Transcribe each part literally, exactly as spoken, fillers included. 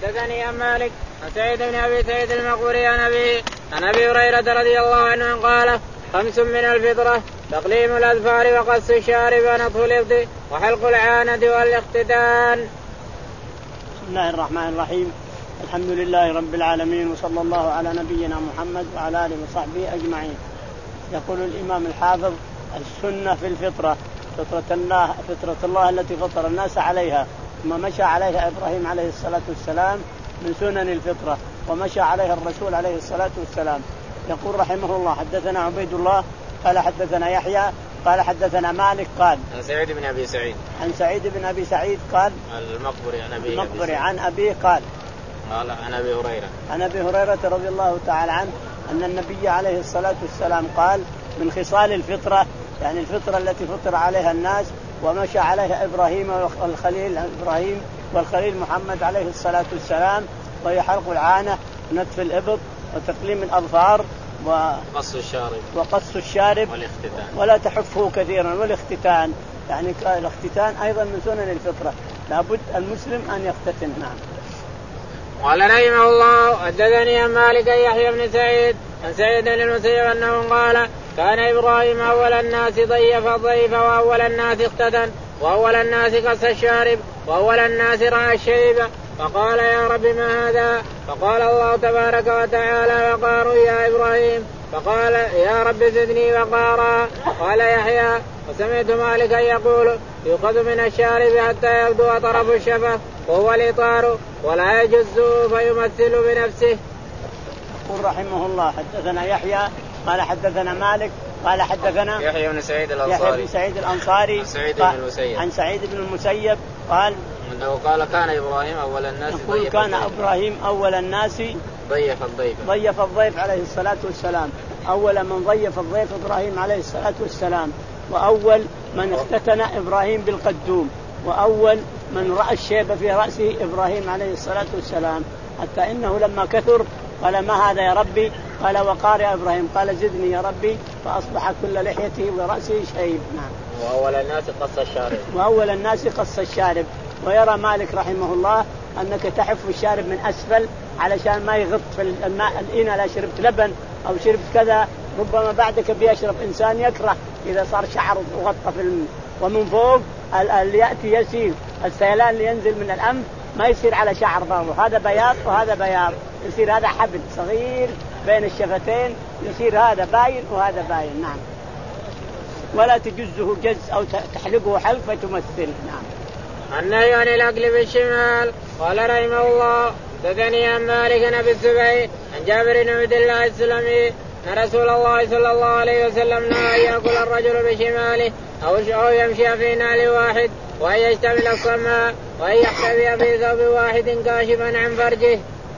حدثني عن مالك عن سعيد بن ابي سعيد المقبري عن ابي عن ابي هريره رضي الله عنه قال خمس من الفطره تقليم الاظفار وقص الشارب ونطف الابط وحلق العانه والاختتان. بسم الله الرحمن الرحيم. الحمد لله رب العالمين وصلى الله على نبينا محمد وعلى اله وصحبه اجمعين. يقول الامام الحافظ السنه في الفطره فطره الله فطره الله التي فطر الناس عليها ما مشى عليها ابراهيم عليه الصلاه والسلام من سنن الفطره ومشى عليها الرسول عليه الصلاه والسلام. يقول رحمه الله حدثنا عبيد الله قال حدثنا يحيى قال حدثنا مالك قال عن سعيد بن ابي سعيد عن سعيد بن ابي سعيد قال المقبري عن ابي المقبري عن ابيه قال قال عن ابي هريره عن ابي هريره رضي الله تعالى عنه ان النبي عليه الصلاه والسلام قال من خصال الفطره يعني الفطره التي فطر عليها الناس ومشى عليها ابراهيم والخليل ابراهيم والخليل محمد عليه الصلاه والسلام وهي حلق العانه ونتف الابط وتقليم الاظفار وقص الشارب وقص الشارب والاختتان ولا تحفه كثيرا والاختتان يعني الاختتان ايضا من سنن الفطره لابد المسلم ان يختتن. نعم. قال رحمه الله حدثني عن مالك يحيى بن سعيد عن سعيد بن المسيب انه قال كان ابراهيم اول الناس ضيف الضيف واول الناس اختتن واول الناس قص الشارب واول الناس رأى الشيبه فقال يا رب ما هذا؟ فقال الله تبارك وتعالى وقاروا يا إبراهيم فقال يا رب زدني وقارا. قال يحيى وسمعت مالكا يقول يؤخذ من الشارب حتى يبدو طرف الشفة وهو الإطار ولا يجزه فيمثل بنفسه. يقول رحمه الله حدثنا يحيى قال حدثنا مالك قال حدثنا يحيى بن سعيد الأنصاري يحيى بن سعيد الأنصاري عن سعيد بن المسيب عن سعيد بن المسيب قال أنه قال كان إبراهيم أول الناس يقول كان إبراهيم أول الناس ضيف الضيف ضيف الضيف عليه الصلاة والسلام أول من ضيف الضيف إبراهيم عليه الصلاة والسلام وأول من اختتن إبراهيم بالقدوم وأول من رأى الشيب في رأسه إبراهيم عليه الصلاة والسلام حتى إنه لما كثر قال ما هذا يا ربي؟ قال وقار يا إبراهيم قال زدني يا ربي فأصبح كل لحيته ورأسه شيب. نعم. وأول الناس قص الشارب وأول الناس قص الشارب. ويرى مالك رحمه الله أنك تحف الشارب من أسفل علشان ما يغط في الماء. الإناء لا شربت لبن أو شربت كذا ربما بعدك بيشرب إنسان يكره إذا صار شعر وغطى في الم... ومن فوق اللي يأتي يسير السيلان اللي ينزل من الأنف ما يصير على شعر برضه هذا بياض وهذا بياض يصير هذا حبل صغير بين الشفتين يصير هذا باين وهذا باين. نعم. ولا تجزه جز أو تحلقه حلق فتمثل. نعم. النهي عن الأكل بالشمال. قال رحمه الله حدثني عن مالك بن الزبير عن جابر بن عبد الله السلمي أن رسول الله صلى الله عليه وسلم نهى أن يأكل الرجل بشماله أو يمشي في نعل واحد وأن يشتمل الصماء وأن يحتوي في ثوب واحد كاشفا عن فرجه.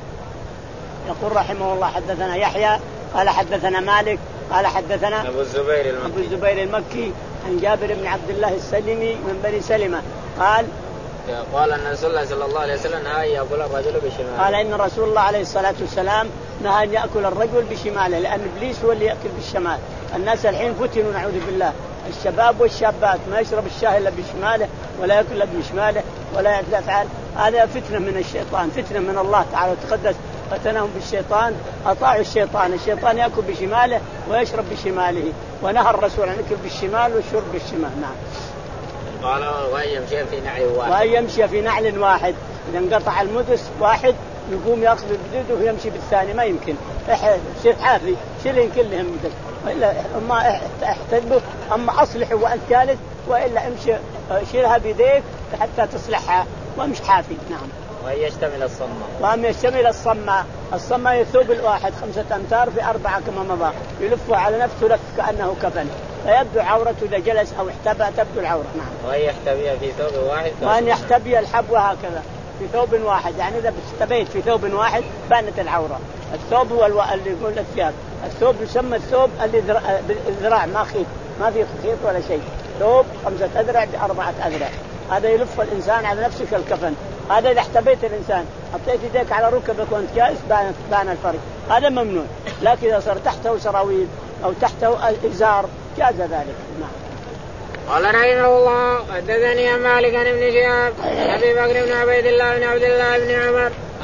يقول رحمه الله حدثنا يحيى قال حدثنا مالك قال حدثنا أبو الزبير المكي, أبو الزبير المكي عن جابر بن عبد الله السلمي من بني سلمة قال قال أن رسول الله صلى الله عليه وسلم نهى أن يأكل الرجل بشماله. قال إن رسول الله عليه الصلاة والسلام نهى أن يأكل الرجل بشماله لأن إبليس هو اللي يأكل بالشمال. الناس الحين فتنوا نعوذ بالله الشباب والشابات ما يشرب الشاي إلا بشماله ولا يأكل إلا بشماله ولا يفعل. هذا فتنة من الشيطان فتنة من الله تعالى وتقدس فتنهم بالشيطان أطاعوا الشيطان. الشيطان يأكل بشماله ويشرب بشماله ونهى الرسول عن الأكل بالشمال والشرب بالشمال. نعم. قال وأن يمشي في نعل واحد وأن يمشي في نعل واحد إذا انقطع المدس واحد يقوم يأخذ بجده ويمشي بالثاني ما يمكن شيء حافي شيلين كلهم إلا أما احتجبه أما أصلحه والثالث وإلا امشي شيلها بيديك حتى تصلحها ومش حافي. نعم. وأن يشتمل الصماء وأن يشتمل الصماء الصماء يثوب الواحد خمسة أمتار في أربعة كما مضى يلفه على نفسه لف كأنه كفن فيبدو عورته إذا جلس أو احتبى تبدو العورة. نعم. وأن يحتبي في ثوب واحد وأن يحتبي الحبو هكذا في ثوب واحد يعني إذا استبيت في ثوب واحد بانت العورة. الثوب هو الو... اللي يقول الثياب الثوب يسمى الثوب اللي ذراع ما خيط ما في خيط ولا شيء ثوب خمسة أذرع بأربعة أذرع هذا يلف الإنسان على نفسه كالكفن. هذا إذا احتبيت الإنسان حطيت يديك على ركبك وأنت جالس بان بان الفرق هذا ممنوع. لكن إذا صار تحته سراويل أو تحته إزار جاز ذلك. نعم. قال رحمه الله حدثني عن مالك بن شهاب عن ابي بكر بن عبيد الله بن عبد الله بن عمر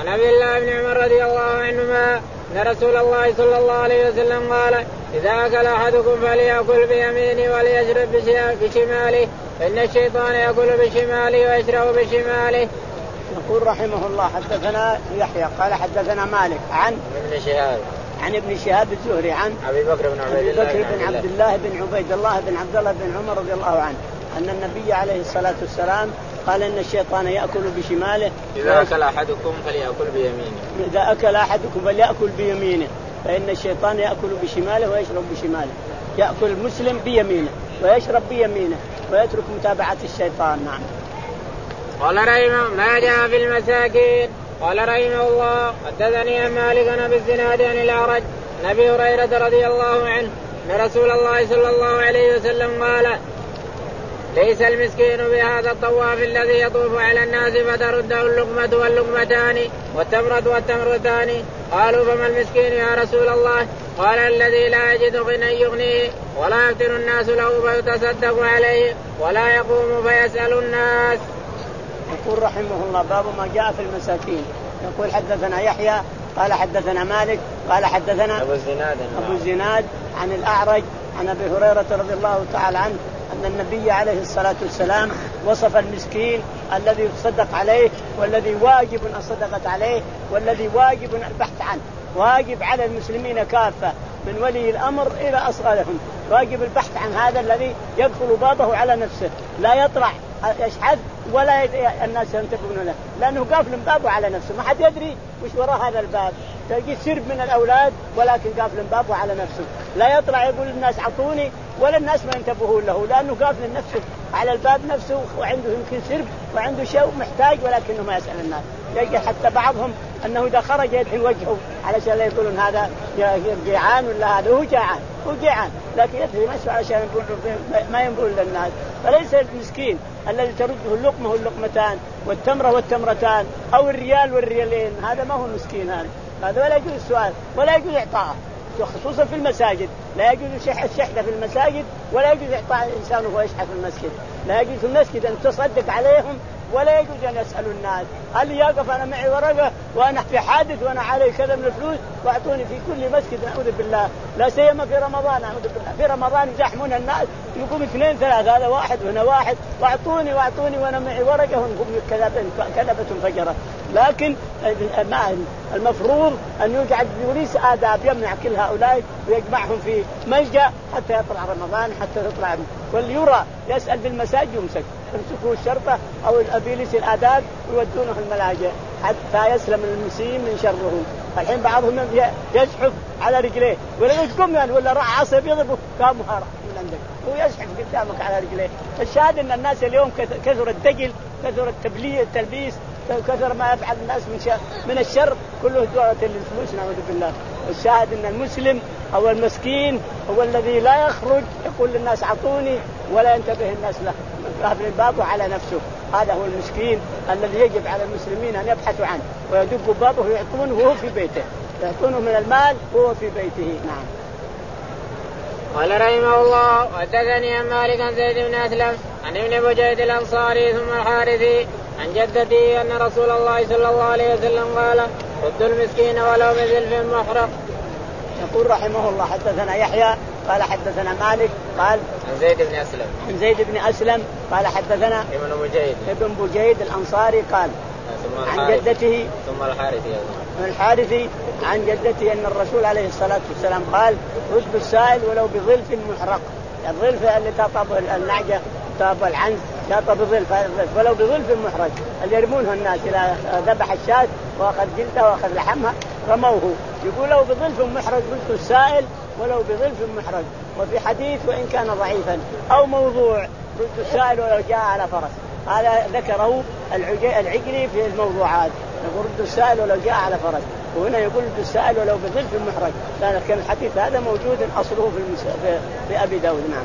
عن عبد الله بن عمر رضي الله عنهما أن رسول الله صلى الله عليه وسلم قال إذا أكل أحدكم فليأكل بيمينه وليشرب بشماله فإن الشيطان يأكل بشماله ويشرب بشماله. يقول رحمه الله حدثنا يحيى قال حدثنا مالك عن ابن شهاب عن ابن شهاب الزهري عن أبي بكر بن عبيد الله بكر بن عبد الله بن عبيد الله بن عبد الله بن عمر رضي الله عنه أن النبي عليه الصلاة والسلام قال إن الشيطان يأكل بشماله إذا أكل أحدكم فليأكل بيمينه إذا أكل أحدكم فليأكل بيمينه فإن الشيطان يأكل بشماله ويشرب بشماله. يأكل المسلم بيمينه ويشرب بيمينه ويترك متابعة الشيطان. نعم. قال رحمه ما جاء في المساكين. قال رحمه الله حدثني مالك بن الزناد عن الأعرج عن أبي هريرة رضي الله عنه أن رسول الله صلى الله عليه وسلم قال ليس المسكين بهذا الطواف الذي يطوف على الناس فترده اللقمة واللقمتان والتمرة والتمرتان. قالوا فما المسكين يا رسول الله؟ قال الذي لا يجد غنى يغنيه ولا يفتن الناس له فيتصدق عليه ولا يقوم فيسأل الناس. يقول رحمه الله باب ما جاء في المساكين. يقول حدثنا يحيى قال حدثنا مالك قال حدثنا أبو الزناد أبو الزناد عن الأعرج عن أبي هريرة رضي الله تعالى عنه أن النبي عليه الصلاة والسلام وصف المسكين الذي يتصدق عليه والذي واجب الصدقة عليه والذي واجب البحث عنه. واجب على المسلمين كافة من ولي الأمر إلى أصغرهم واجب البحث عن هذا الذي يدخل بابه على نفسه لا يطرح يشحذ ولا الناس ينتبهون له لأنه قافل بابه على نفسه ما حد يدري وش وراء هذا الباب. تجي سرب من الأولاد ولكن قافل بابه على نفسه لا يطلع يقول الناس عطوني ولا الناس ما ينتبهون له لأنه قافل نفسه على الباب نفسه وعنده يمكن سرب وعنده شيء محتاج ولكنه ما يسأل الناس. يجي حتى بعضهم أنه إذا خرج يدحن وجهه علشان لا يقولون هذا جيعان ولا هذا هو جيعان هو جيعان لكن يدحن مسه علشان ما ينبهون للناس. فليس المسكين الذي ترده اللقمة واللقمتان والتمرة والتمرتان أو الريال والريالين هذا ما هو مسكين هذا هذا ولا يجوز السؤال ولا يجوز إعطاءه خصوصا في المساجد. لا يجوز الشحذة في المساجد ولا يجوز إعطاء الإنسان وهو يشحذ في المسجد. لا يجوز في المسجد أن تصدق عليهم ولا يجوز أن يسألوا الناس هل يقف أنا معي ورقة وأنا في حادث وأنا علي كذا من الفلوس وأعطوني في كل مسجد نعوذ بالله لا سيما في رمضان نعوذ بالله. في رمضان يزحمون الناس يقوم اثنين ثلاثة هذا واحد وهنا واحد وأعطوني وأعطوني وأنا معي ورقة وهم كذبة فجرة. لكن المفروض أن يقعد بوليس آداب يمنع كل هؤلاء ويجمعهم في ملجأ حتى يطلع رمضان حتى تطلع واللي يرى يسأل بالمساجد يمسك يمسكوا الشرطة أو البوليس الآداب ويودونه الملاجئ حتى يسلم المسلمين من شرهم. الحين بعضهم يزحف على رجليه ولا يقوم يعني ولا راح عصب يضربه قام هرب من عندك هو يزحف قدامك على رجليه. الشاهد أن الناس اليوم كثر الدجل كثر التبلية التلبيس كثر ما يفعل الناس من شر من الشر كله دعوة للفلوس نعوذ بالله. الشاهد أن المسلم أو المسكين هو الذي لا يخرج يقول للناس عطوني ولا ينتبه الناس له قافل بابه على نفسه. هذا هو المسكين الذي يجب على المسلمين أن يبحثوا عنه ويدق بابه ويعطونه وهو في بيته يعطونه من المال وهو في بيته. نعم. قال رحمه الله حدثني عن مالك عن زيد بن أسلم عن ابن بجيد الأنصاري ثم الحارثي عن جدتي أن رسول الله صلى الله عليه وسلم قال رد المسكين ولو بزلف محرق. يقول رحمه الله حدثنا يحيى قال حدثنا مالك قال عن زيد بن أسلم عن زيد بن أسلم قال حدثنا ابن بجيد ابن بجيد الأنصاري قال عن جدته ثم الحارثي الحارثي عن جدته أن الرسول عليه الصلاة والسلام قال رد السائل ولو بظلف محرق. الظلف اللي تطب النعجة تطب العنز تطب بظلف ولو بظلف محرق اللي يرمونه الناس إلى ذبح الشاة وأخذ جلده وأخذ لحمها رموه يقول لو بظلف محرق رد السائل ولو بظلف محرق. وفي حديث وإن كان ضعيفا أو موضوع رد السائل ولو جاء على فرس هذا ذكره العجلي في الموضوعات يقول رد السائل ولو جاء على فرس وهنا يقول رد السائل ولو بظلف محرج لكن الحديث هذا موجود أصله في, المس... في أبي داود. نعم.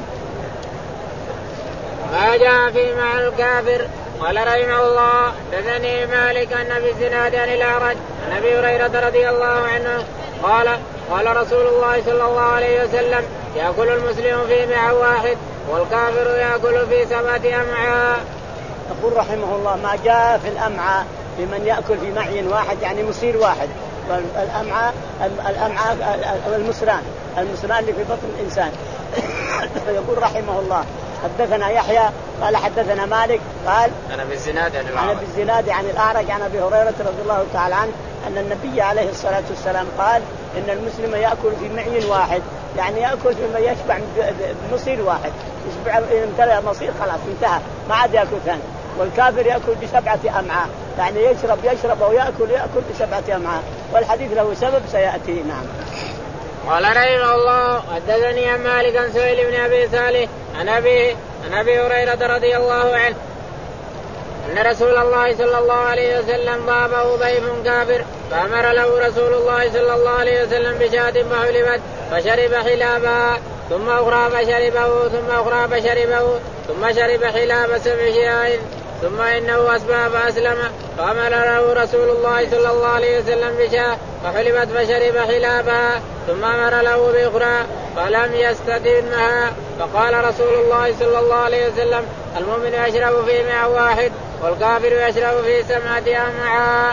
ما جاء في مع الكافر. قال رحمه الله حدثني مالك عن ابي الزناد عن الأعرج عن ابي هريرة رضي الله عنه قال قال رسول الله صلى الله عليه وسلم يأكل المسلم في معه واحد والكافر يأكل في سبعة أمعاء. يقول رحمه الله ما جاء في الأمعاء بمن يأكل في معي واحد يعني مصير واحد. والأمعاء الأمعاء المصران المصران اللي في بطن الإنسان. يقول رحمه الله حدثنا يحيى قال حدثنا مالك قال أنا بالزناد عن الأعرج أنا بالزناد عن الأعرج عن أبي هريرة رضي الله تعالى عنه أن النبي عليه الصلاة والسلام قال إن المسلم يأكل في معي واحد يعني يأكل فيما يشبع بمصير واحد يشبع امتلأ مصير خلاص انتهى ما عاد يأكل ثاني. والكافر يأكل بسبعة أمعاء يعني يشرب يشرب أو يأكل يأكل بسبعة أمعاء والحديث له سبب سيأتي. نعم. قال رحمه الله حدثني عن مالك عن سهيل بن أبي صالح عن أبي عن أبي هريرة رضي الله عنه أن رسول الله صلى الله عليه وسلم ضابه ضيف كافر فأمر له رسول الله صلى الله عليه وسلم بشاة فحلبت فشرب حلابها ثم أخرى فشربه ثم أخرى فشربه ثم شرب حلاب سبع شياه ثم إنه أصبح فأسلم فأمر له رسول الله صلى الله عليه وسلم بشاة فحلبت فشرب حلابها ثم أمر له بأخرى فلم يستتمها فقال رسول الله صلى الله عليه وسلم المؤمن يشرب في ماء واحد والكافر يشرب في سبعة أمعاء.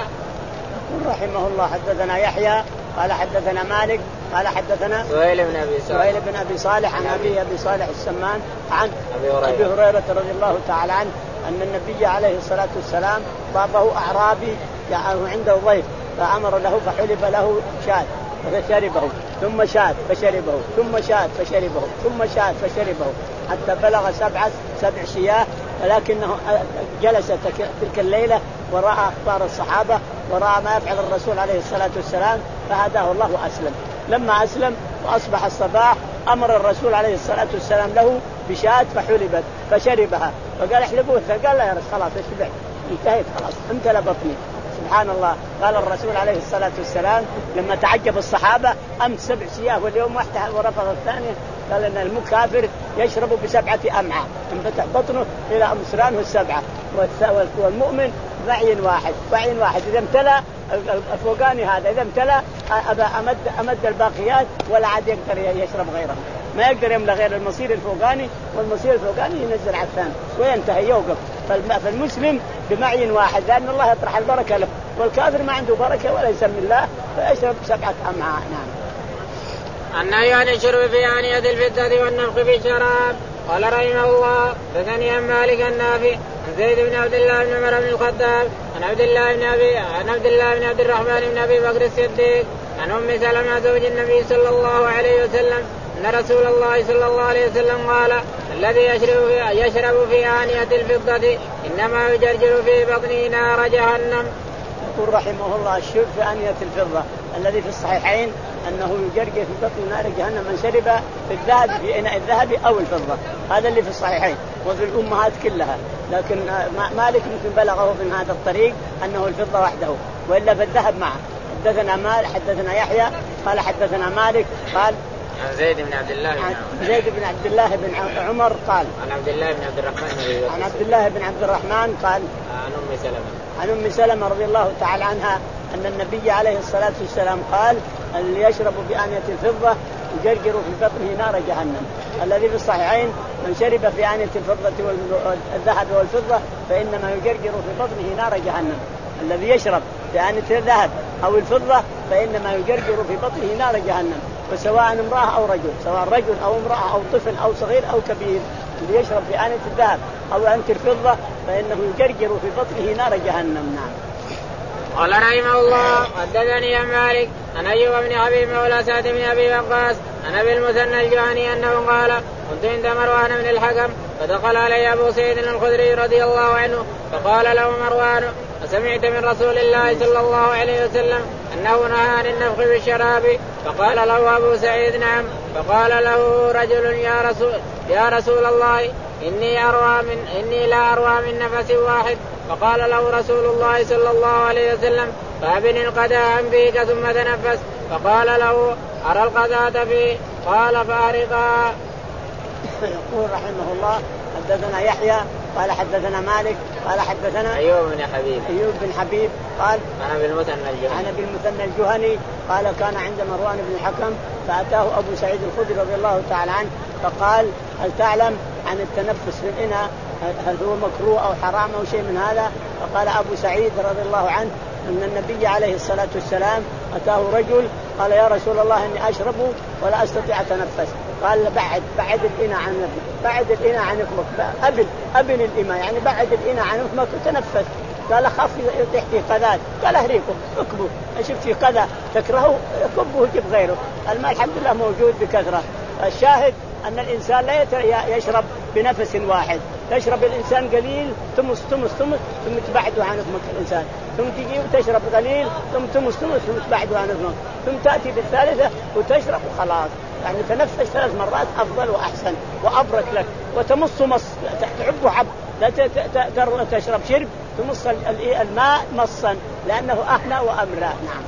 رحمه الله حدثنا يحيى قال حدثنا مالك قال حدثنا سهيل بن أبي صالح سهيل بن أبي صالح عن أبي أبي صالح السمان عن أبي هريرة, أبي هريرة رضي الله تعالى عنه أن النبي عليه الصلاة والسلام ضابه أعرابي يعني عنده ضيف فأمر له فحلب له شاة فشربه ثم شاة فشربه ثم شاة فشربه ثم شاة فشربه حتى بلغ سبعة سبع شياه. ولكنه جلس تلك الليلة ورأى أخبار الصحابة ورأى ما يفعل الرسول عليه الصلاة والسلام فهداه الله وأسلم. لما أسلم وأصبح الصباح أمر الرسول عليه الصلاة والسلام له بشاة فحلبت فشربها فقال احلبوه قال لا يا رسول خلاص اشبعت انتهيت خلاص امتلأ بطني. سبحان الله. قال الرسول عليه الصلاة والسلام لما تعجب الصحابة أمس سبع شياه واليوم واحدة ورفض الثانية قال إن المكافر يشرب بسبعة أمعاء انفتح بطنه إلى أمصرانه السبعة والمؤمن بعين واحد بعين واحد إذا امتلأ الفوقاني هذا إذا امتلأ أمد أمد الباقيات ولا عاد يقدر يشرب غيره ما يقدر يملأ غير المصير الفوقاني والمصير الفوقاني ينزل على الثاني وينتهي يوقف. فالمسلم بمعين واحد لأن الله يطرح البركة له والكافر ما عنده بركة ولا يسمي الله فيشرب سبعة أمعاء. نعم. النهي عن الشرب في آنية الفضة والنفخ في الشراب. قال رحمه الله حدثني عن مالك النافع عن زيد بن عبد الله بن عمر بن الخطاب عن عبد الله بن أبي عن عبد الله بن عبد الرحمن بن أبي بكر الصديق عن أم سلمة زوج النبي صلى الله عليه وسلم أن رسول الله صلى الله عليه وسلم قال الذي يشرب في, يشرب في آنية الفضة إنما يجرجر في بطنه نار جهنم. يقول رحمه الله الشرب في آنية الفضة الذي في الصحيحين أنه يجرجر في بطن نار جهنم من شرب في الذهب في إناء الذهب أو الفضة هذا اللي في الصحيحين وفي الأمهات كلها. لكن مالك يمكن بلغه من هذا الطريق أنه الفضة وحده وإلا في الذهب معه. حدثنا مال حدثنا يحيى قال حدثنا مالك قال عن زيد بن عبد الله عن زيد بن عبد الله بن عمر قال عن عبد الله بن عبد الرحمن عن عبد الله بن عبد الرحمن قال عن أم سلمة عن أم سلمة رضي الله تعالى عنها أن النبي عليه الصلاة والسلام قال اللي يشرب بآنية الفضة يجرجر في بطنه نار جهنم. الذي في الصحيحين من شرب في آنية الفضة والذهب والفضة فإنما يجرجر في بطنه نار جهنم. الذي يشرب في آنية الذهب أو الفضة فإنما يجرجر في بطنه نار جهنم وسواء امرأة أو رجل سواء رجل أو امرأة أو طفل أو صغير أو كبير اللي يشرب في آنية الذهب أو آنية الفضة فإنه يجرجر في بطنه نار جهنم. نعم. قال رحمه الله حدثني عن مالك عن أيوب بن حبيب مولى سعد بن أبي وقاص عن أبي المثنى الجهني أنه قال كنت عند مروان بن الحكم فدخل علي أبو سعيد الخدري رضي الله عنه فقال له مروان أسمعت من رسول الله صلى الله عليه وسلم أنه نهى عن النفخ بالشراب؟ فقال له أبو سعيد نعم. فقال له رجل يا رسول, يا رسول الله إني, أروى من إني لا أروى من نفس واحد. فقال له رسول الله صلى الله عليه وسلم فأبن القداء فيك ثم تنفس. فقال له أرى القداة فيه قال فأرقها. يقول رحمه الله حدثنا يحيى قال حدثنا مالك قال حدثنا أيوب بن حبيب أيوب بن حبيب قال أنا بالمثنى الجهني أنا بالمثنى الجهني قال كان عند مروان بن الحكم فأتاه أبو سعيد الخدري رضي الله تعالى عنه فقال هل تعلم عن التنفس في الإناء هل هو مكروه أو حرام أو شيء من هذا؟ فقال أبو سعيد رضي الله عنه أن النبي عليه الصلاة والسلام أتاه رجل قال يا رسول الله إني أشرب ولا أستطيع أتنفس. قال بعد بعد الإناء عن فمك، بعد الإناء عن فمك، أبل أبل الإناء يعني بعد الإناء عن فمك وتنفس. قال خاف يطيح فيه قذات، قال أهريكم اكبوا، شفت فيه قذى تكرهه كبه وجيب غيره. الماء الحمد لله موجود بكثرة. الشاهد أن الإنسان لا يشرب بنفس واحد، يشرب الإنسان قليل تمس تمس تمس ثم تبعده عن فمك الإنسان، ثم تجي وتشرب قليل ثم تمس تمس ثم تبعده عن فمك، ثم تأتي بالثالثة وتشرب وخلاص. يعني تنفس ثلاث مرات أفضل وأحسن وأبرك لك. وتمص مص تعبه عب، لا تشرب شرب تمص الماء مصا لأنه أحلى وأمرى. نعم.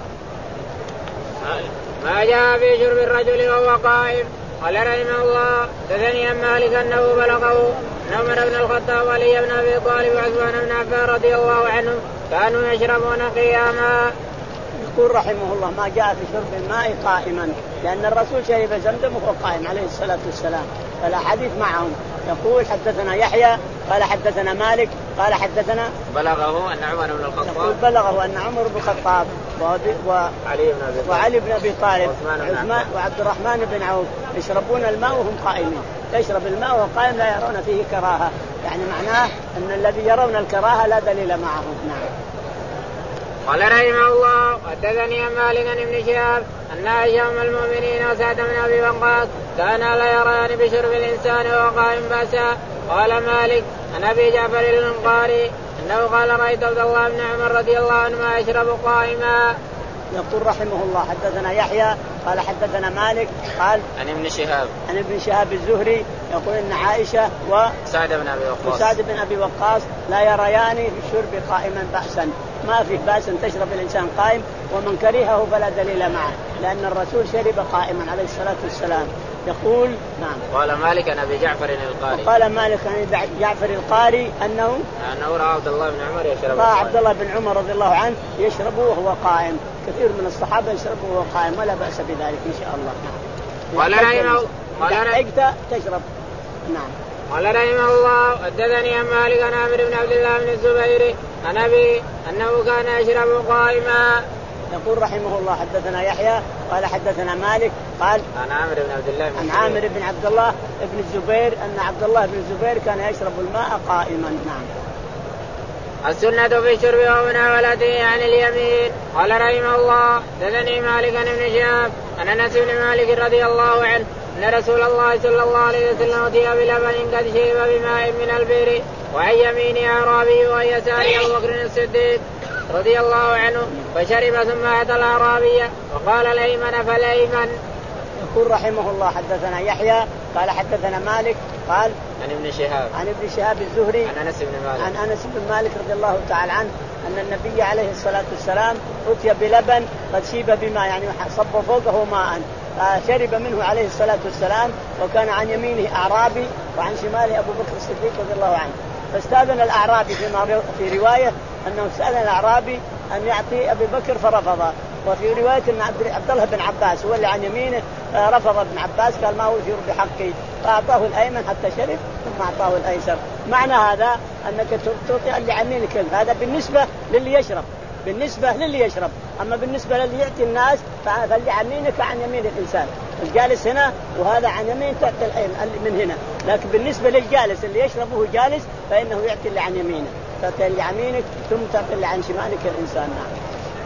ما جاء في شرب الرجل وهو قائم. قال رحمه الله حدثني عن مالك أنه بلغه أن عمر بن الخطاب وعلي بن أبي طالب وعثمان بن عفان رضي الله عنهم كانوا يشربون قياما. يقول رحمه الله ما جاء في شرب الماء قائما، لأن الرسول شرب زمزم وهو قائم عليه الصلاة والسلام، فلا حديث معهم. يقول حدثنا يحيى قال حدثنا مالك قال حدثنا بلغه أن عمر بن الخطاب بلغه أن عمر بن الخطاب وعلي بن أبي طالب وعلي بن أبي طالب وعثمان وعبد الرحمن بن عوف يشربون الماء وهم قائمين. يشرب الماء وهو قائم لا يرون فيه كراهة، يعني معناه أن الذي يرون الكراهة لا دليل معهم. نعم. قال رحمه الله حدثني عن مالك عن ابن شهاب أن عائشة أم المؤمنين وسعد بن أبي وقاص كانا لا يران بشرب الإنسان وهو قائم بأسا. قال مالك عن أبي جعفر الأنصاري أنه قال رأيت عبد الله بن عمر رضي الله عنهما يشرب قائما. يقول رحمه الله حدثنا يحيى قال حدثنا مالك قال عن ابن شهاب عن ابن شهاب الزهري يقول ان عائشه وسعد بن ابي وقاص وسعد بن ابي وقاص لا يريان في الشرب قائما بأسا، ما في بأس ان تشرب الانسان قائم، ومن كرهه فلا دليل معه، لان الرسول شرب قائما عليه الصلاه والسلام. يقول نعم. قال مالك عن ابي جعفر القاري قال مالك عن جعفر القاري انه انه راى عبد الله بن عمر يشرب راى عبد الله بن عمر رضي الله عنه يشرب وهو قائم. كثير من الصحابه يشربوا وهو قائم ولا باس بذلك ان شاء الله. قال رحمه قال رحمه تشرب. نعم. قال رحمه الله حدثني عن مالك عن عامر بن عبد الله بن الزبير عن ابي انه كان يشرب قائما. يقول رحمه الله حدثنا يحيى قال حدثنا مالك قال عن عامر بن عبد الله عن عامر بن عبد الله بن الزبير ان عبد الله بن الزبير كان يشرب الماء قائما. نعم. السنة في الشرب ومناولته عن اليمين. قال رحمه الله حدثني مالك عن ابن شهاب عن انس بن مالك رضي الله عنه ان رسول الله صلى الله عليه وسلم أتي بلبن قد شرب بماء من البئر وعن يمينه أعرابي وعن يساره أبو بكر الصديق رضي الله عنه فشرب ثم أتى الأعرابي وقال الأيمن فالأيمن. يقول رحمه الله حدثنا يحيى قال حدثنا مالك قال عن ابن شهاب عن ابن شهاب الزهري عن أنس بن مالك عن أنس بن مالك رضي الله تعالى عنه أن النبي عليه الصلاة والسلام أتي بلبن قد شيب بماء يعني صب فوقه ماء فشرب منه عليه الصلاة والسلام، وكان عن يمينه أعرابي وعن شماله أبو بكر الصديق رضي الله عنه. فاستأذن الأعرابي في رواية أنه استأذن الأعرابي أن يعطي أبي بكر فرفض، وفي رواية أن عبد الله بن عباس هو اللي عن يمينه رفض ابن عباس قال ما وجر بحقي، فأعطاه الأيمن حتى شرب ثم أعطاه الأيسر. معنى هذا أنك تعطي اللي عن يمينك، هذا بالنسبة للي يشرب بالنسبة للي يشرب أما بالنسبة للي يأتي الناس فاللي عن يمينك عن يمين الإنسان، الجالس هنا وهذا عن يمين تأتي الأيمن من هنا، لكن بالنسبة للجالس اللي يشربه جالس فإنه يأتي اللي عن يمينه، تأتي اللي عن يمينك ثم تأتي اللي عن شمالك الإنسان. نعم.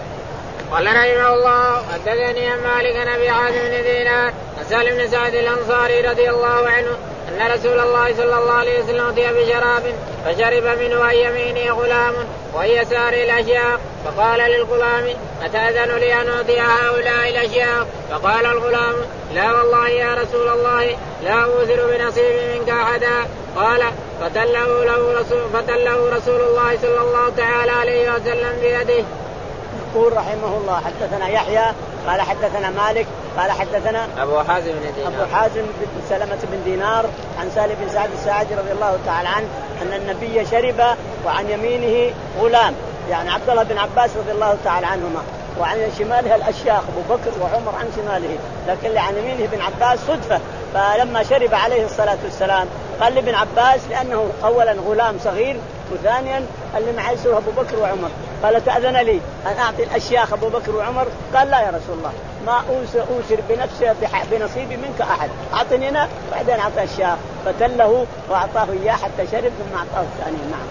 قال رحمه الله حدثني عن مالك عن ابي حازم بن دينار عن سالم بن سعد الانصاري رضي الله عنه ان رسول الله صلى الله عليه وسلم اتي بشراب فشرب منه عن يمينه غلام وعن يساره الاشياخ، فقال للغلام اتاذن لي ان اعطي هؤلاء الاشياخ؟ فقال الغلام لا والله يا رسول الله لا اوثر بنصيبي منك احدا. قال فتله له رسول فتله رسول الله صلى الله تعالى عليه وسلم بيده. يقول رحمه الله حدثنا يحيى قال حدثنا مالك قال حدثنا أبو حازم بن دينار أبو حازم بن سلمة بن دينار عن سالم بن سعد الساعدي رضي الله تعالى عنه أن النبي شرب وعن يمينه غلام يعني عبد الله بن عباس رضي الله تعالى عنهما، وعن شماله الأشياخ أبو بكر وعمر عن شماله، لكن اللي عن يمينه بن عباس صدفة. فلما شرب عليه الصلاة والسلام قال لابن عباس لأنه أولا غلام صغير، وثانيا اللي معي يسوه أبو بكر وعمر. قال تأذن لي أن أعطي الأشياخ أبو بكر وعمر؟ قال لا يا رسول الله، ما أوسر بنفسي بنصيبي منك أحد، أعطني أنا بعدين أعطي الشيخ. فتله وأعطاه إياه حتى شرب ثم أعطاه الثاني. نعم.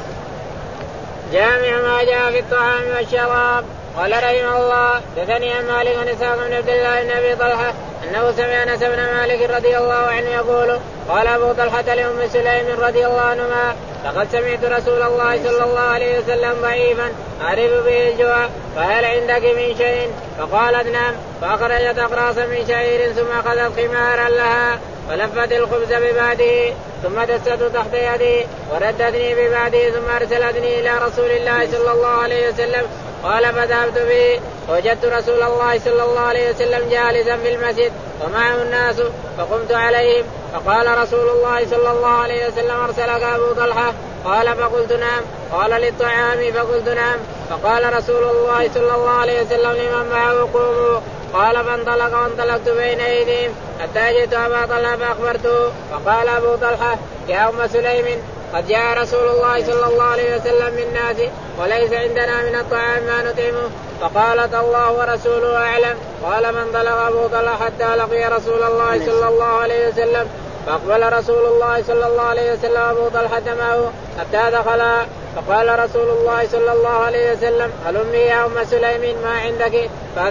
جامع ما جاء في الطعام والشراب. قال رحمه الله دثني عن مالك بن اسحاق بن عبد الله بن ابي طلحه انه سمع انس بن مالك رضي الله عنه يقول قال ابو طلحه لام سليم رضي الله عنهما لقد سمعت رسول الله صلى الله عليه وسلم ضعيفا اعرف به الجوع فهل عندك من شيء؟ فقالت نعم. فاخرجت اقراصا من شعير ثم اخذت خمارا لها فلفت الخبز ببعده ثم دسته تحت يدي وردتني ببعده ثم ارسلتني الى رسول الله صلى الله عليه وسلم. قال فذهبت به وجدت رسول الله صلى الله عليه وسلم جالسا في المسجد ومعه الناس فقمت عليهم فقال رسول الله صلى الله عليه وسلم ارسلك ابو طلحه؟ قال فقلت نعم. قال للطعام؟ فقلت نعم. فقال رسول الله صلى الله عليه وسلم لمن معه قوموا. قال فانطلق وانطلقت بين ايديهم حتى جئت ابا طلحه فاخبرته. فقال ابو طلحه يا ام سليم قد جاء رسول الله صلى الله عليه وسلم من الناس وليس عندنا من الطعام ما نطعمه. فقالت الله ورسوله اعلم. قال فانطلق ابو طلحه حتى لقي رسول الله صلى الله عليه وسلم فاقبل رسول الله صلى الله عليه وسلم ابو طلحه معه حتى دخلا. فقال رسول الله صلى الله عليه وسلم هلمي يا ام سليم ما عندك؟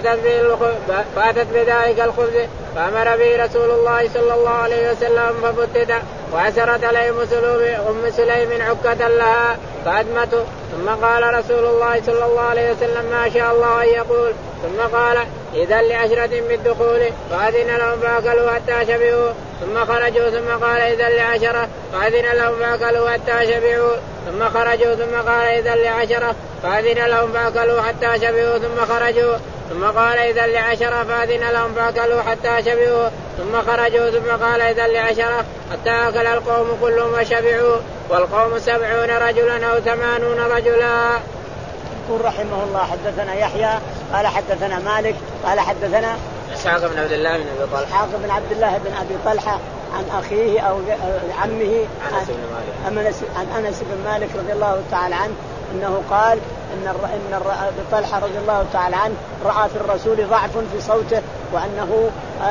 فاتت بذلك الخبز فامر به رسول الله صلى الله عليه وسلم ففتت وعسرت عليه ام سليم عكة لها فأدمته. ثم قال رسول الله صلى الله عليه وسلم ما شاء الله أن يقول. ثم قال إذا لعشرة بالدخول فأذن لهم فأكلوا حتى شبعوا ثم خرجوا. ثم قال إذا لعشرة فأذن لهم فأكلوا حتى شبعوا ثم خرجوا. ثم قال إذا لعشرة فأذن لهم فأكلوا حتى شبعوا ثم خرجوا. ثم قال إذا لعشرة فأذن لهم فأكلوا حتى شبعوا ثم خرجوا. ثم قال إذا لعشرة حتى أكل القوم كلهم وشبعوا والقوم سبعون رجلا أو ثمانون رجلا. يقول رحمه الله حدثنا يحيى قال حدثنا مالك قال حدثنا إسحاق بن عبد الله بن أبي طلحة إسحاق بن عبد الله بن أبي طلحة عن أخيه أو عمه أنس بن مالك عن أنس بن مالك رضي الله تعالى عنه أنه قال إن إن أبي طلحة رضي الله تعالى عنه رأى في الرسول ضعف في صوته وأنه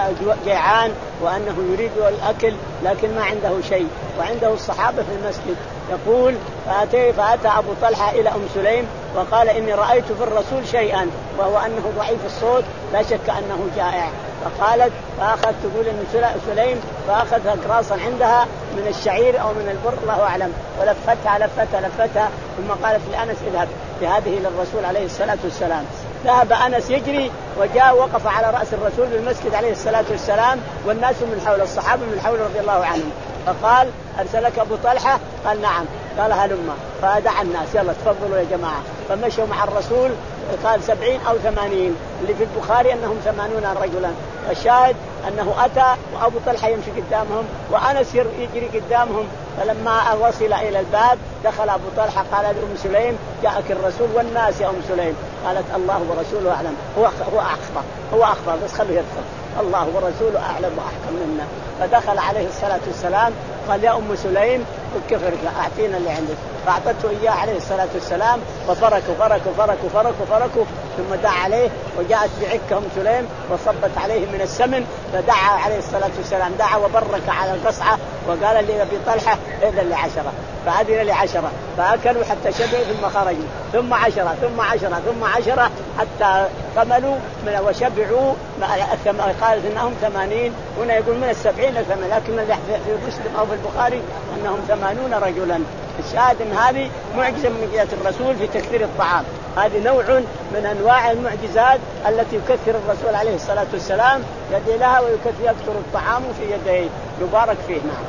جيعان وأنه يريد الأكل لكن ما عنده شيء وعنده الصحابة في المسجد. يقول فأتى, فأتى أبو طلحة إلى أم سليم وقال إني رأيت في الرسول شيئا وهو أنه ضعيف الصوت لا شك أنه جائع. فقالت فأخذت تقول إن سليم فأخذ أقراصا عندها من الشعير أو من البر الله أعلم ولفتها لفتها لفتها ثم قالت لأنس اذهب بهذه للرسول عليه الصلاة والسلام. ذهب أنس يجري وجاء وقف على رأس الرسول بالمسجد عليه الصلاة والسلام والناس من حول الصحابة من حول رضي الله عنهم. فقال أرسلك أبو طلحة؟ قال نعم. قال هلما. فدعا الناس يلا تفضلوا يا جماعة. فمشوا مع الرسول قال سبعين أو ثمانين اللي في البخاري أنهم ثمانون رجلا. الشاهد أنه أتى وأبو طلحة يمشي قدامهم وأنس يجري قدامهم. فلما وصل إلى الباب دخل أبو طلحة قال لأم سليم جاءك الرسول والناس يا أم سليم. قالت الله ورسوله أعلم. هو هو أخبر هو أخبر بس خليه يدخل الله ورسوله أعلم وأحكم منا. فدخل عليه الصلاة والسلام قال يا أم سليم كفرك أعطينا اللي عندك. فأعطته إياه عليه الصلاة والسلام وفركوا فركوا فركوا فركوا فركوا ثم دعا عليه وجاءت بعكة أم سليم وصبت عليه من السمن فدعا عليه الصلاة والسلام دعا وبرك على القصعة وقال لي أبي طلحة إذن لعشرة فأذن لعشرة فأكلوا حتى شبعوا ثم خرجوا ثم عشرة ثم عشرة ثم عشرة حتى كملوا من وشبعوا. قالت إنهم ثمانين هنا يقول من السبعين لثمانين لكن في مسلم أو في البخاري أنهم ثمانون رجلا. الشاهد ان هذه معجزه من معجزات الرسول في تكثير الطعام. هذه نوع من انواع المعجزات التي يكثر الرسول عليه الصلاه والسلام يدي لها ويكثر يكثر الطعام في يديه يبارك فيه. نعم.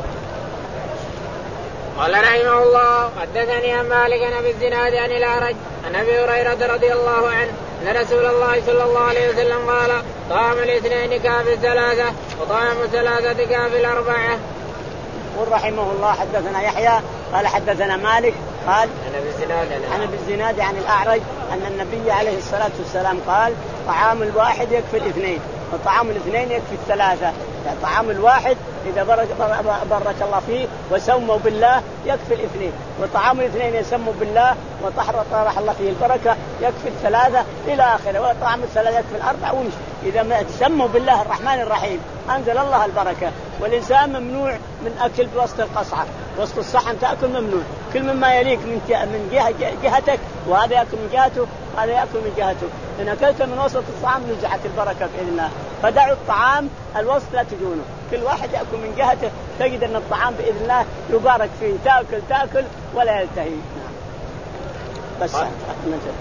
قال رحمه الله حدثني عن مالك عن ابي الزناد عن الاعرج عن ابي هريره رضي الله عنه ان رسول الله صلى الله عليه وسلم قال طعام الاثنين كافي الثلاثه وطعام الثلاثه كافي الاربعه. قل رحمه الله حدثنا يحيى قال حدثنا مالك قال عن ابي الزناد عن الاعرج ان النبي عليه الصلاه والسلام قال طعام الواحد يكفي الاثنين وطعام الاثنين يكفي الثلاثه يعني طعام الواحد إذا بارك, بارك الله فيه وسموا بالله يكفي الاثنين، وطعام الاثنين يسموا بالله وطهر طرح الله فيه البركة يكفي الثلاثة إلى آخره، وطعام الثلاثة يكفي الأربعة ومش. إذا ما تسموا بالله الرحمن الرحيم أنزل الله البركة. والإنسان ممنوع من أكل بوسط القصعة، وسط الصحن تأكل ممنوع، كل مما يليك من من جهة جهتك، وهذا يأكل من جهته هذا يأكل من جهته. إن أكلت من وسط الطعام نزعت البركة بإذن الله. فدعوا الطعام الوسط لا تدونه، كل واحد يأكل من جهته تجد أن الطعام بإذن الله يبارك فيه، تأكل تأكل ولا يلتهي. نعم. بس نجد.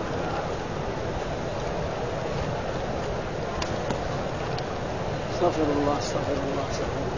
استغفر الله استغفر الله استغفر الله.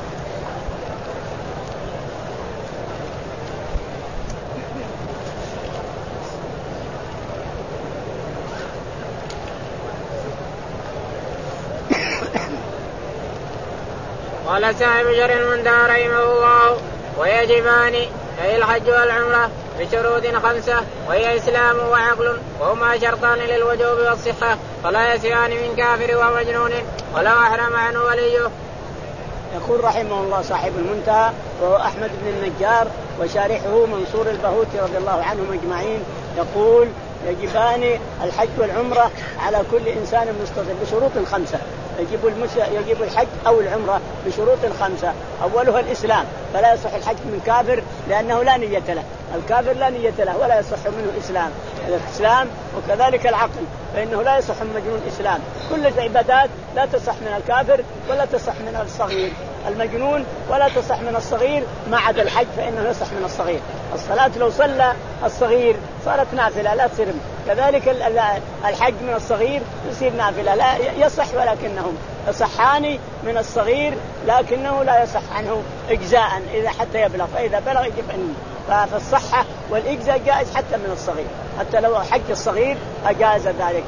قال صاحب شرح المنتهى رحمه الله: ويجبان أي الحج والعمرة بشروط خمسة، وهي إسلام وعقل، وهما شرطان للوجوب والصحة، فلا يسيان من كافر ومجنون ولو أحرم عنه وليه. يقول رحمه الله صاحب المنتهى وهو أحمد بن النجار وشارحه منصور البهوتي رضي الله عنهم أجمعين، يقول: يجبان الحج والعمرة على كل إنسان مستطيع بشروط خمسة. يجب المس... يجب الحج أو العمرة بشروط خمسة، أولها الإسلام، فلا يصح الحج من كافر لأنه لا نية له، الكافر لا نية له ولا يصح منه إسلام الإسلام. وكذلك العقل، فإنه لا يصح من مجنون إسلام. كل العبادات لا تصح من الكافر ولا تصح من الصغير، المجنون ولا تصح من الصغير ما عدا الحج فإنه يصح من الصغير. الصلاة لو صلى الصغير صارت نافلة لا تصير، كذلك الحج من الصغير يصير نافلة لا يصح، ولكنهم يصحان من الصغير لكنه لا يصح عنه إجزاء إذا حتى يبلغ، فإذا بلغ يجب أن فالصحة والإجزاء جائز حتى من الصغير، حتى لو حج الصغير أجاز ذلك.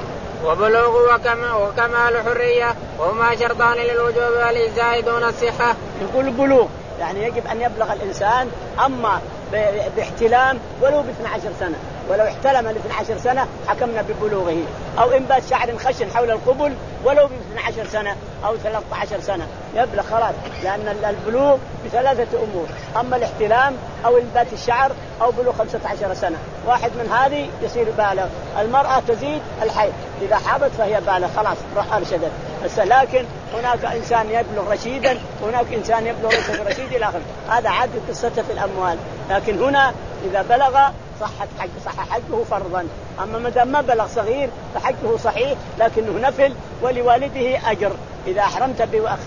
وبلوغ وكمال حرية، وهما شرطان للوجوب والإجزاء دون الصحة. يقول بلوغ يعني يجب أن يبلغ الإنسان، أما باحتلام ولو باثنى عشر سنة، ولو احتلم لاثنى عشر سنة حكمنا ببلوغه، أو إنبات شعر خشن حول القبل ولو باثنى عشر سنة أو ثلاثة عشر سنة يبلغ خلاص، لأن البلوغ بثلاثة أمور: أما الاحتلام أو إنبات الشعر أو بلوغ خمسة عشر سنة، واحد من هذه يصير بالغ. المرأة تزيد الحيض، إذا حاضت فهي بالغ خلاص أرشدت. بس لكن هناك إنسان يبلغ رشيدا، هناك إنسان يبلغ ليس برشيد إلى آخره، هذا عادة قصته في الأموال. لكن هنا إذا بلغ صحت حج صح حجه فرضا. أما ما دام ما بلغ صغير فحجه صحيح لكنه نفل، ولوالده أجر. إذا أحرمت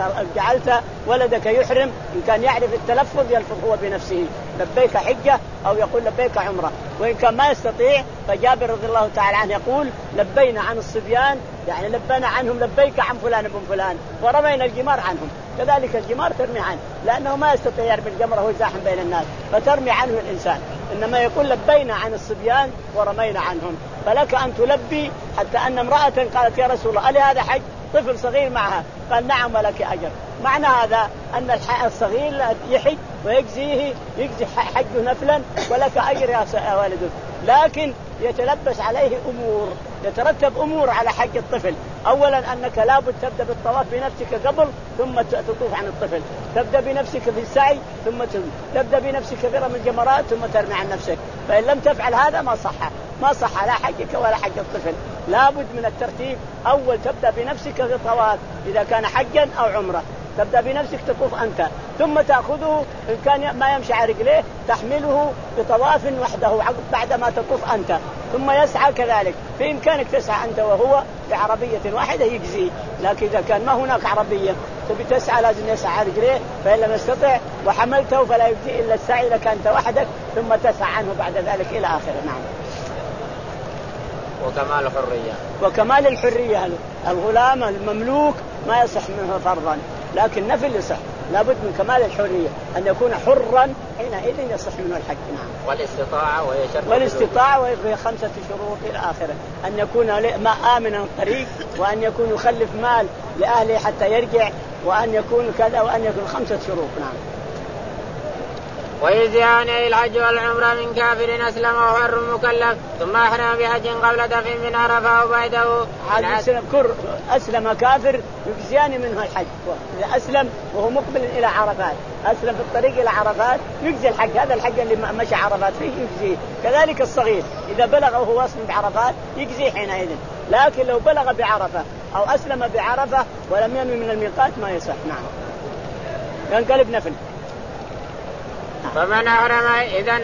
جعلت ولدك يحرم، إن كان يعرف التلفظ يلفظ هو بنفسه لبيك حجة أو يقول لبيك عمرة، وإن كان ما يستطيع فجابر رضي الله تعالى عنه يقول: لبينا عن الصبيان، يعني لبينا عنهم لبيك عن فلان ابن فلان، ورمينا الجمار عنهم. كذلك الجمار ترمي عنه لأنه ما يستطيع يرمي الجمرة وهو زاحم بين الناس، فترمي عنه الإنسان. إنما يقول لبينا عن الصبيان ورمينا عنهم. فلك أن تلبي، حتى أن امرأة قالت: يا رسول الله ألي هذا حج؟ طفل صغير معها، قال: نعم ولك أجر. معنى هذا أن الصغير يحج ويجزيه يجزي حجه نفلا ولك أجر يا والده، لكن يتلبس عليه أمور، يترتب أمور على حج الطفل. أولا أنك لابد تبدأ بالطواف بنفسك قبل ثم تطوف عن الطفل، تبدأ بنفسك في السعي ثم تبدأ بنفسك برمي الجمرات ثم ترمي عن نفسك. فإن لم تفعل هذا ما صح ما صح لا حجك ولا حج الطفل. لابد من الترتيب، أول تبدأ بنفسك في الطواف إذا كان حجا أو عمرة، تبدأ بنفسك تطوف أنت، ثم تأخذه إن كان ما يمشي على رجليه تحمله بطواف وحده بعد ما تطوف أنت، ثم يسعى كذلك. في إمكانك تسعى أنت وهو بعربية واحدة يجزي، لكن إذا كان ما هناك عربية تبي تسعى لازم يسعى على رجليه، فإن لم يستطع وحملته فلا يجزي إلا السعي إذا كنت وحدك، ثم تسعى عنه بعد ذلك إلى آخره. نعم. وكمال الحرية، وكمال الحرية الغلام المملوك ما يصح منه فرضا، لكن نفل يصح. لابد من كمال الحرية أن يكون حرا، حينئذ يصح منه الحج. نعم. والاستطاعة وهي شرط، والاستطاعة وهي خمسة شروط إلى آخره: أن يكون ما آمن الطريق، وأن يكون يخلف مال لأهله حتى يرجع، وأن يكون كذا، وأن يكون خمسة شروط. نعم. ويجزئان الحج والعمرة من كافر أسلم وهو حر مكلف ثم أحرم بحج قبل دفع من عرفة أو بعده. أسلم كافر يجزيان منه الحج، إذا أسلم وهو مقبل إلى عرفات، أسلم في الطريق إلى عرفات يجزي الحج، هذا الحج اللي مشى عرفات فيه يجزيه. كذلك الصغير إذا بلغ وهو واصل بعرفات يجزي حينئذ، لكن لو بلغ بعرفة أو أسلم بعرفة ولم ينوي من الميقات ما يصح. نعم ينقلب نفل. فمن أحرم إذن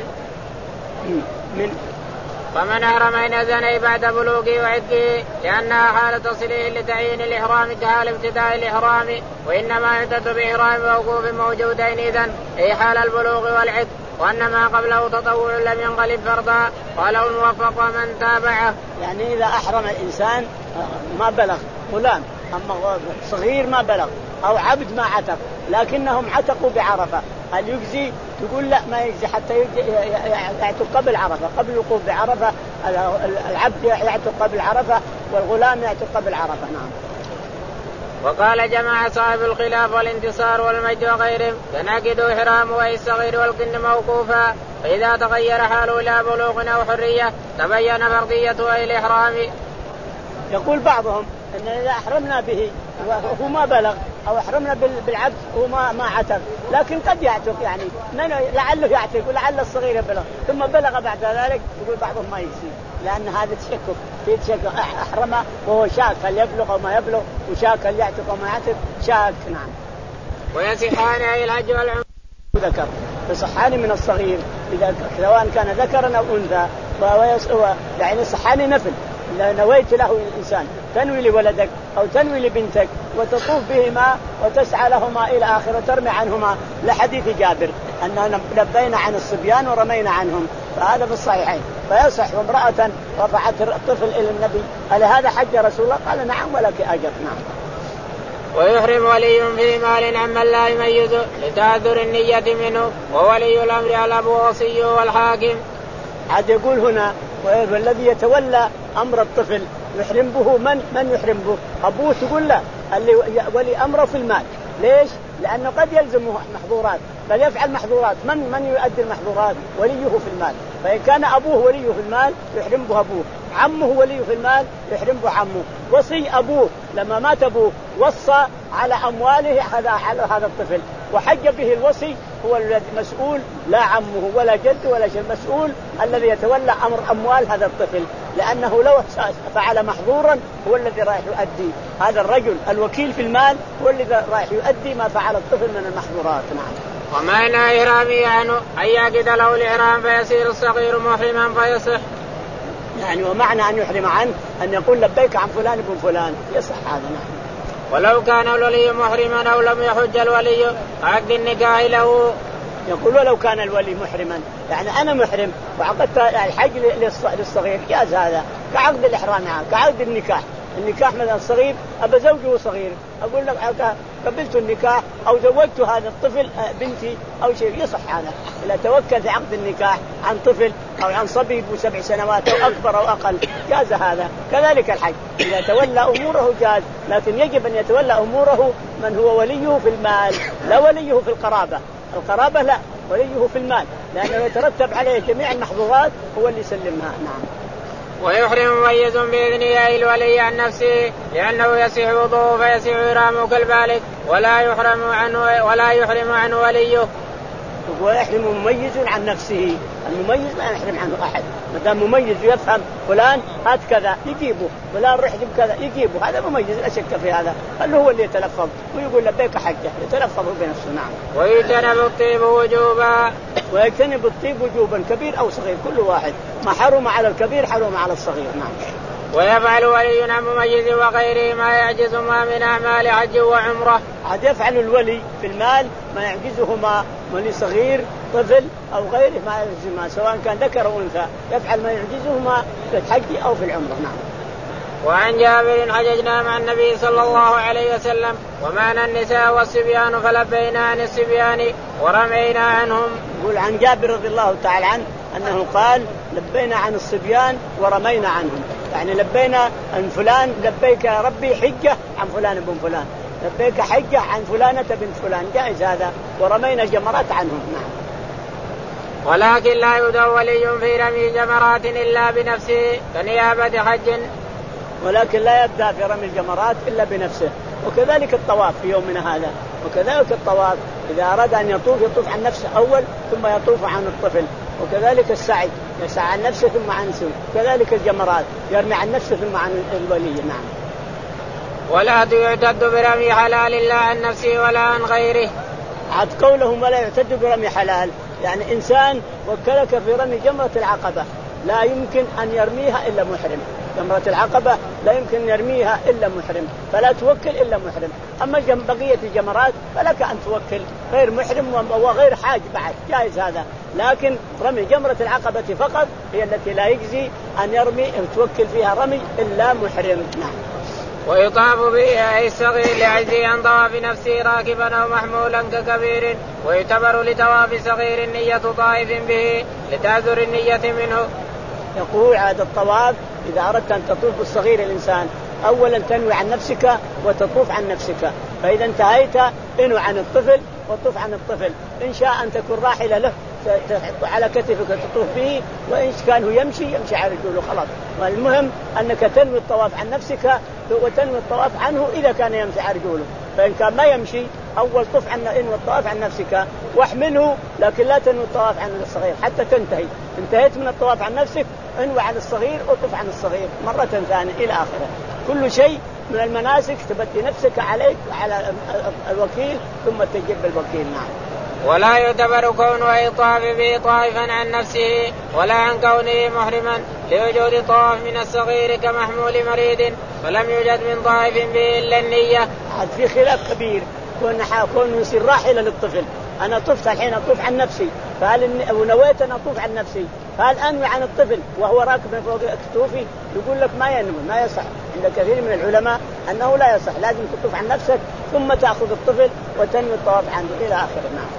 من فمن أحرم إذن بعد بلوغه وعتقه لأنها حالة تصليه لتعيين الإحرام كحال ابتداء الإحرام، وإنما عدة بإحرام ووقوف موجودين إذن أي حال البلوغ والعتق، وأن ما قبله تطوع لم ينقلب فرضا. قاله الموفق ومن تابعه. يعني إذا أحرم الإنسان ما بلغ غلام أما صغير ما بلغ أو عبد ما عتق لكنهم عتقوا بعرفة، هل يجزي؟ تقول لا ما يجزي حتى يعتق قبل عرفة، قبل الوقوف بعرفة العبد يعتق قبل عرفة والغلام يعتق قبل عرفة. نعم. وقال جماعة صاحب الخلاف والانتصار والمجد وغيرهم تناقض إحرام وهي الصغير والكن موقوفا، فإذا تغير حاله إلى بلوغ أو حرية تبين فرضيته الإحرام. يقول بعضهم أن إذا أحرمنا به وهو ما بلغ أو أحرمنا بالعبد هو ما ما عتق، لكن قد يعتق يعني لعله يعتق ولعل الصغير بلغ ثم بلغ بعد ذلك، يقول بعضهم ما يجزي لأن هذا تشكك في تشكك، أحرم وهو شاك هل يبلغ أو ما يبلغ وشاك هل يعتق أو ما يعتق شاك. نعم. ويصحان أي الحج والعمرة ذكر يصحان من الصغير إذا سواء كان ذكرا أو أنثى، يعني يصحان نفل إذا نويت له الإنسان تنوي لولدك أو تنوي لبنتك وتطوف بهما وتسعى لهما إلى آخر وترمي عنهما لحديث جابر أننا لبينا عن الصبيان ورمينا عنهم، فهذا في الصحيحين. فيصح امرأة رفعت الطفل إلى النبي قال هذا حج رسول الله قال نعم ولك أجر. نعم. ويحرم ولي في مال عمن لا يميز لتعذر النية منه، وولي الأمر الأب ووصيه والحاكم. عاد يقول هنا والذي يتولى أمر الطفل يحرم به من من يحرم به؟ أبوه تقول لا، اللي ولي أمره في المال. ليش؟ لأنه قد يلزمه محظورات بل يفعل محظورات، من من يؤدي المحظورات؟ وليه في المال. فإن كان أبوه وليه في المال يحرم به أبوه، عمه وليه في المال يحرم به عمه، وصي أبوه لما مات أبوه وصى على أمواله على هذا الطفل وحج به الوصي هو المسؤول لا عمه ولا جد ولا شيء، المسؤول الذي يتولى أمر أموال هذا الطفل، لأنه لو فعل محظورا هو الذي رايح يؤدي، هذا الرجل الوكيل في المال هو الذي رايح يؤدي ما فعل الطفل من المحظورات. نعم. ومعنى إحرامي عنه أن يعقد له الإحرام فيصير الصغير محرما فيصح. يعني ومعنى أن يحرم عنه أن يقول لبيك عن فلان ابن فلان يصح هذا. نعم. ولو كان الولي محرما أو لم يحج الولي عقد النكاح له. يقول ولو كان الولي محرما، يعني أنا محرم وعقدت الحج للصغير جاز هذا كعقد الإحرام معه كعقد النكاح. النكاح مثلا الصغير أبا زوجه صغير أقول لك قبلت النكاح أو زوجت هذا الطفل بنتي أو شيء يصح هذا. إذا توكل في عقد النكاح عن طفل أو عن صبي بسبع سنوات أو أكبر أو أقل جاز هذا. كذلك الحج إذا تولى أموره جاز، لكن يجب أن يتولى أموره من هو وليه في المال لا وليه في القرابة. القرابة لا، وليه في المال لأنه يترتب عليه جميع المحظورات هو اللي يسلمها. نعم. ويحرم مميز بإذن الولي عن نفسه لأنه يصح وضوءه فيصح إحرامه كالبالغ ولا يحرم عنه ولا يحرم عنه وليه. ويحرم مميز عن نفسه، المميز لا يحرم عنه أحد ما دام مميز يفهم فلان هات كذا يجيبه، فلان رح يجيب كذا يجيبه، هذا مميز لا شك في هذا، قال هو اللي يتلفظ ويقول لبيك حجة يتلفظ بنفسه. نعم. ويجتنب الطيب وجوبا، ويجتنب الطيب وجوبا كبير أو صغير كل واحد، ما حرم على الكبير حرم على الصغير. نعم. ويفعل ولي عن مميز وغيره ما يعجزهما من أعمال حج وعمرة. عاد يفعل الولي في المال ما يعجزهما ولي صغير طفل أو غيره ما يعجزهما سواء كان ذكر أو أنثى، يفعل ما يعجزهما في الحج أو في العمرة. نعم. وعن جابر حججنا مع النبي صلى الله عليه وسلم ومعنا النساء والصبيان فلبينا عن الصبيان ورمينا عنهم. يقول عن جابر رضي الله تعالى عنه أنه قال لبينا عن الصبيان ورمينا عنهم، يعني لبينا عن فلان لبيك يا ربي حجة عن فلان بن فلان، لبيك حجة عن فلانة بنت فلان جائز هذا، ورمينا جمرات عنهم. نعم. ولكن لا يدعى ولي في رمي جمرات إلا بنفسه كنيابة حج. ولكن لا يبدأ في رمي الجمرات إلا بنفسه. وكذلك الطواف في يومنا هذا، وكذلك الطواف إذا أراد أن يطوف يطوف عن نفسه أول ثم يطوف عن الطفل. وكذلك السعي يسعى عن نفسه ثم عن نفسه. كذلك الجمرات يرمي عن نفسه ثم عن الولي. نعم. ولا يعتد برمي حلال لا عن نفسه ولا عن غيره. عاد قولهم ولا يعتد برمي حلال، يعني إنسان وكلك في رمي جمرة العقبة لا يمكن أن يرميها إلا محرم. جمرة العقبة لا يمكن يرميها إلا محرم، فلا توكل إلا محرم. أما بقية الجمرات فلك أن توكل غير محرم وغير حاج بعد، جائز هذا. لكن رمي جمرة العقبة فقط هي التي لا يجزي أن يرمي توكل فيها رمي إلا محرم. نعم. ويطاف به أي الصغير لعجزه عن طواف نفسه راكبا أو محمولا ككبير. ويعتبر لطواف صغير نية طائف به لتعذر النية منه. يقول عاد الطواف إذا أردت أن تطوف بالصغير الإنسان أولا تنوي عن نفسك وتطوف عن نفسك، فإذا انتهيت انوي عن الطفل وطوف عن الطفل. إن شاء أن تكون راحلة له تحط على كتفك تطوف به، وإن كان هو يمشي يمشي على رجله خلاص. والمهم أنك تنوي الطواف عن نفسك وتنوي الطواف عنه إذا كان يمشي على رجله. فإن كان ما يمشي أول طوف عن انوي الطواف عن نفسك واحمله، لكن لا تنوي الطواف عن الصغير حتى تنتهي. انتهيت من الطواف عن نفسك انوي عن الصغير وطوف عن الصغير مرة ثانية إلى آخره. كل شيء من المناسك تبدي نفسك عليك وعلى الوكيل ثم تجيب الوكيل. نعم. ولا يعتبر كونه يطاف به طائفا عن نفسه ولا عن كونه محرما لوجود الطواف من الصغير كمحمول مريض، فلم يوجد من طائف به إلا النية. عاد في خلاف كبير كون كون يصير راحلة للطفل. أنا طفت الحين أطوف عن نفسي، فهل ونويت أن أطوف عن نفسي، فهل أنوي عن الطفل وهو راكب فوق كتوفي؟ يقول لك ما ينوي، ما يصح. عند كثير من العلماء أنه لا يصح، لازم تطوف عن نفسك ثم تأخذ الطفل وتنوي الطواف عنه إلى آخره. نعم.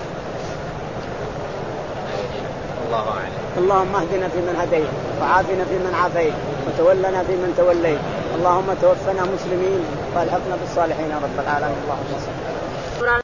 الله أعلم. اللهم اهدنا فيمن هديت وعافنا فيمن عافيت وتولنا فيمن توليت. اللهم توفنا مسلمين والحقنا بالصالحين يا رب العالمين. اللهم صل